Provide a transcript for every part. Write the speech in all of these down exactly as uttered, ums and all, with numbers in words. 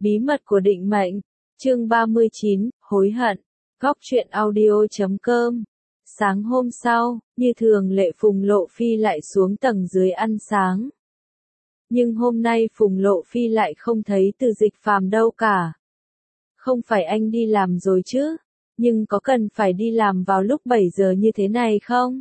Bí mật của định mệnh. Chương ba mươi chín, hối hận. Góc truyện audio chấm com. Sáng hôm sau, như thường lệ Phùng Lộ Phi lại xuống tầng dưới ăn sáng. Nhưng hôm nay Phùng Lộ Phi lại không thấy Từ Dịch Phàm đâu cả. Không phải anh đi làm rồi chứ? Nhưng có cần phải đi làm vào lúc bảy giờ như thế này không?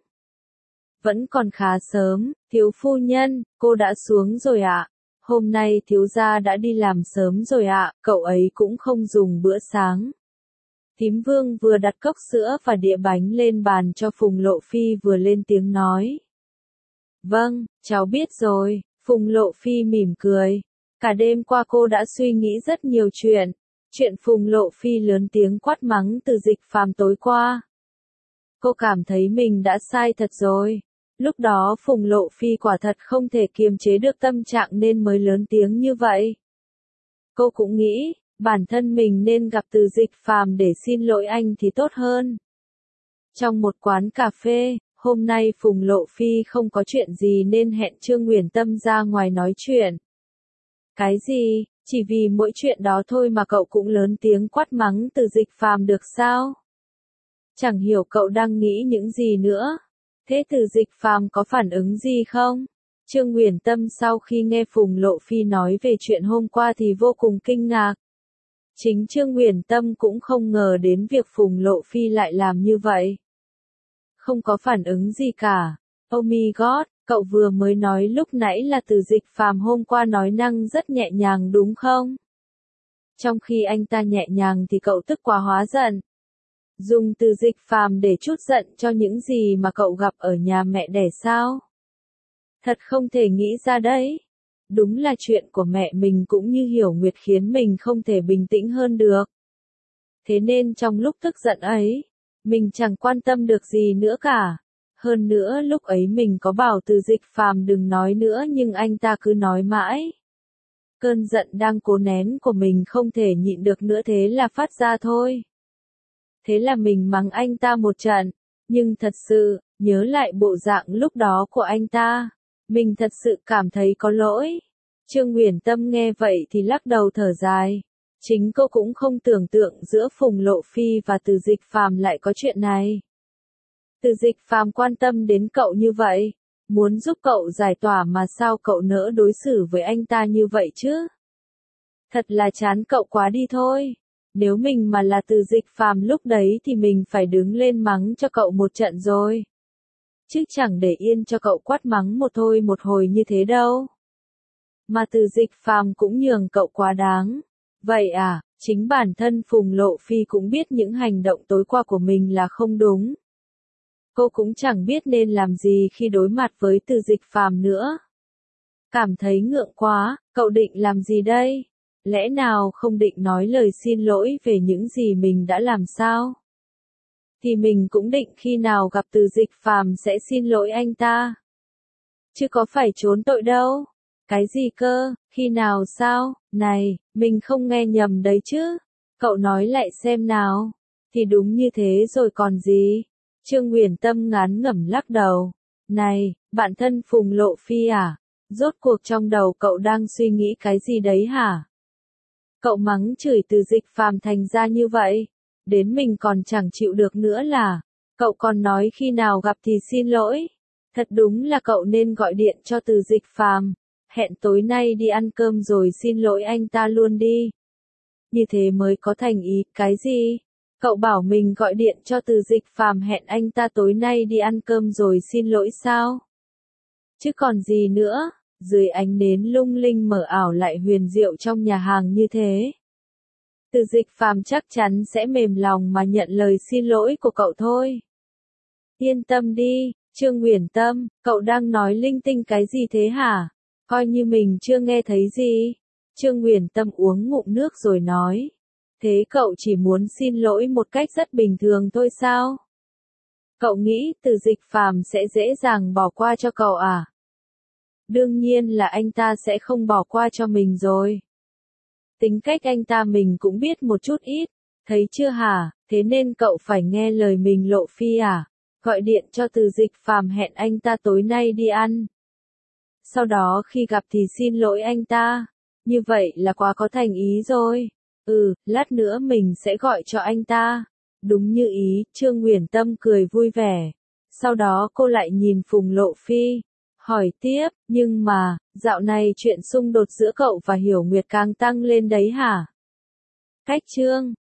Vẫn còn khá sớm, thiếu phu nhân, cô đã xuống rồi ạ. Hôm nay thiếu gia đã đi làm sớm rồi ạ, cậu ấy cũng không dùng bữa sáng. Thím Vương vừa đặt cốc sữa và đĩa bánh lên bàn cho Phùng Lộ Phi vừa lên tiếng nói. Vâng, cháu biết rồi, Phùng Lộ Phi mỉm cười. Cả đêm qua cô đã suy nghĩ rất nhiều chuyện. Chuyện Phùng Lộ Phi lớn tiếng quát mắng Từ Dịch Phàm tối qua. Cô cảm thấy mình đã sai thật rồi. Lúc đó Phùng Lộ Phi quả thật không thể kiềm chế được tâm trạng nên mới lớn tiếng như vậy. Cô cũng nghĩ, bản thân mình nên gặp Từ Dịch Phàm để xin lỗi anh thì tốt hơn. Trong một quán cà phê, hôm nay Phùng Lộ Phi không có chuyện gì nên hẹn Trương Uyển Tâm ra ngoài nói chuyện. Cái gì, chỉ vì mỗi chuyện đó thôi mà cậu cũng lớn tiếng quát mắng Từ Dịch Phàm được sao? Chẳng hiểu cậu đang nghĩ những gì nữa. Thế Từ Dịch Phàm có phản ứng gì không? Trương Uyển Tâm sau khi nghe Phùng Lộ Phi nói về chuyện hôm qua thì vô cùng kinh ngạc. Chính Trương Uyển Tâm cũng không ngờ đến việc Phùng Lộ Phi lại làm như vậy. Không có phản ứng gì cả. Oh my god, cậu vừa mới nói lúc nãy là Từ Dịch Phàm hôm qua nói năng rất nhẹ nhàng đúng không? Trong khi anh ta nhẹ nhàng thì cậu tức quá hóa giận. Dùng Từ Dịch Phàm để trút giận cho những gì mà cậu gặp ở nhà mẹ đẻ sao? Thật không thể nghĩ ra đấy. Đúng là chuyện của mẹ mình cũng như Hiểu Nguyệt khiến mình không thể bình tĩnh hơn được. Thế nên trong lúc tức giận ấy, mình chẳng quan tâm được gì nữa cả. Hơn nữa lúc ấy mình có bảo Từ Dịch Phàm đừng nói nữa nhưng anh ta cứ nói mãi. Cơn giận đang cố nén của mình không thể nhịn được nữa thế là phát ra thôi. Thế là mình mắng anh ta một trận, nhưng thật sự, nhớ lại bộ dạng lúc đó của anh ta, mình thật sự cảm thấy có lỗi. Trương Uyển Tâm nghe vậy thì lắc đầu thở dài. Chính cô cũng không tưởng tượng giữa Phùng Lộ Phi và Từ Dịch Phàm lại có chuyện này. Từ Dịch Phàm quan tâm đến cậu như vậy, muốn giúp cậu giải tỏa mà sao cậu nỡ đối xử với anh ta như vậy chứ? Thật là chán cậu quá đi thôi. Nếu mình mà là Từ Dịch Phàm lúc đấy thì mình phải đứng lên mắng cho cậu một trận rồi. Chứ chẳng để yên cho cậu quát mắng một thôi một hồi như thế đâu. Mà Từ Dịch Phàm cũng nhường cậu quá đáng. Vậy à, chính bản thân Phùng Lộ Phi cũng biết những hành động tối qua của mình là không đúng. Cô cũng chẳng biết nên làm gì khi đối mặt với Từ Dịch Phàm nữa. Cảm thấy ngượng quá, cậu định làm gì đây? Lẽ nào không định nói lời xin lỗi về những gì mình đã làm sao? Thì mình cũng định khi nào gặp Từ Dịch Phàm sẽ xin lỗi anh ta. Chứ có phải trốn tội đâu. Cái gì cơ, khi nào sao? Này, mình không nghe nhầm đấy chứ. Cậu nói lại xem nào. Thì đúng như thế rồi còn gì. Trương Uyển Tâm ngán ngẩm lắc đầu. Này, bạn thân Phùng Lộ Phi à? Rốt cuộc trong đầu cậu đang suy nghĩ cái gì đấy hả? Cậu mắng chửi Từ Dịch Phàm thành ra như vậy. Đến mình còn chẳng chịu được nữa là. Cậu còn nói khi nào gặp thì xin lỗi. Thật đúng là cậu nên gọi điện cho Từ Dịch Phàm. Hẹn tối nay đi ăn cơm rồi xin lỗi anh ta luôn đi. Như thế mới có thành ý. Cái gì? Cậu bảo mình gọi điện cho Từ Dịch Phàm hẹn anh ta tối nay đi ăn cơm rồi xin lỗi sao? Chứ còn gì nữa? Dưới ánh nến lung linh mờ ảo lại huyền diệu trong nhà hàng như thế. Từ Dịch Phàm chắc chắn sẽ mềm lòng mà nhận lời xin lỗi của cậu thôi. Yên tâm đi, Trương Uyển Tâm, cậu đang nói linh tinh cái gì thế hả? Coi như mình chưa nghe thấy gì. Trương Uyển Tâm uống ngụm nước rồi nói. Thế cậu chỉ muốn xin lỗi một cách rất bình thường thôi sao? Cậu nghĩ Từ Dịch Phàm sẽ dễ dàng bỏ qua cho cậu à? Đương nhiên là anh ta sẽ không bỏ qua cho mình rồi. Tính cách anh ta mình cũng biết một chút ít, thấy chưa hả? Thế nên cậu phải nghe lời mình Lộ Phi à? Gọi điện cho Từ Dịch Phàm hẹn anh ta tối nay đi ăn. Sau đó khi gặp thì xin lỗi anh ta. như vậy là quá có thành ý rồi. Ừ, lát nữa mình sẽ gọi cho anh ta. Đúng như ý, Trương Uyển Tâm cười vui vẻ. Sau đó cô lại nhìn Phùng Lộ Phi, hỏi tiếp, nhưng mà, dạo này chuyện xung đột giữa cậu và Hiểu Nguyệt càng tăng lên đấy hả? Cách Trương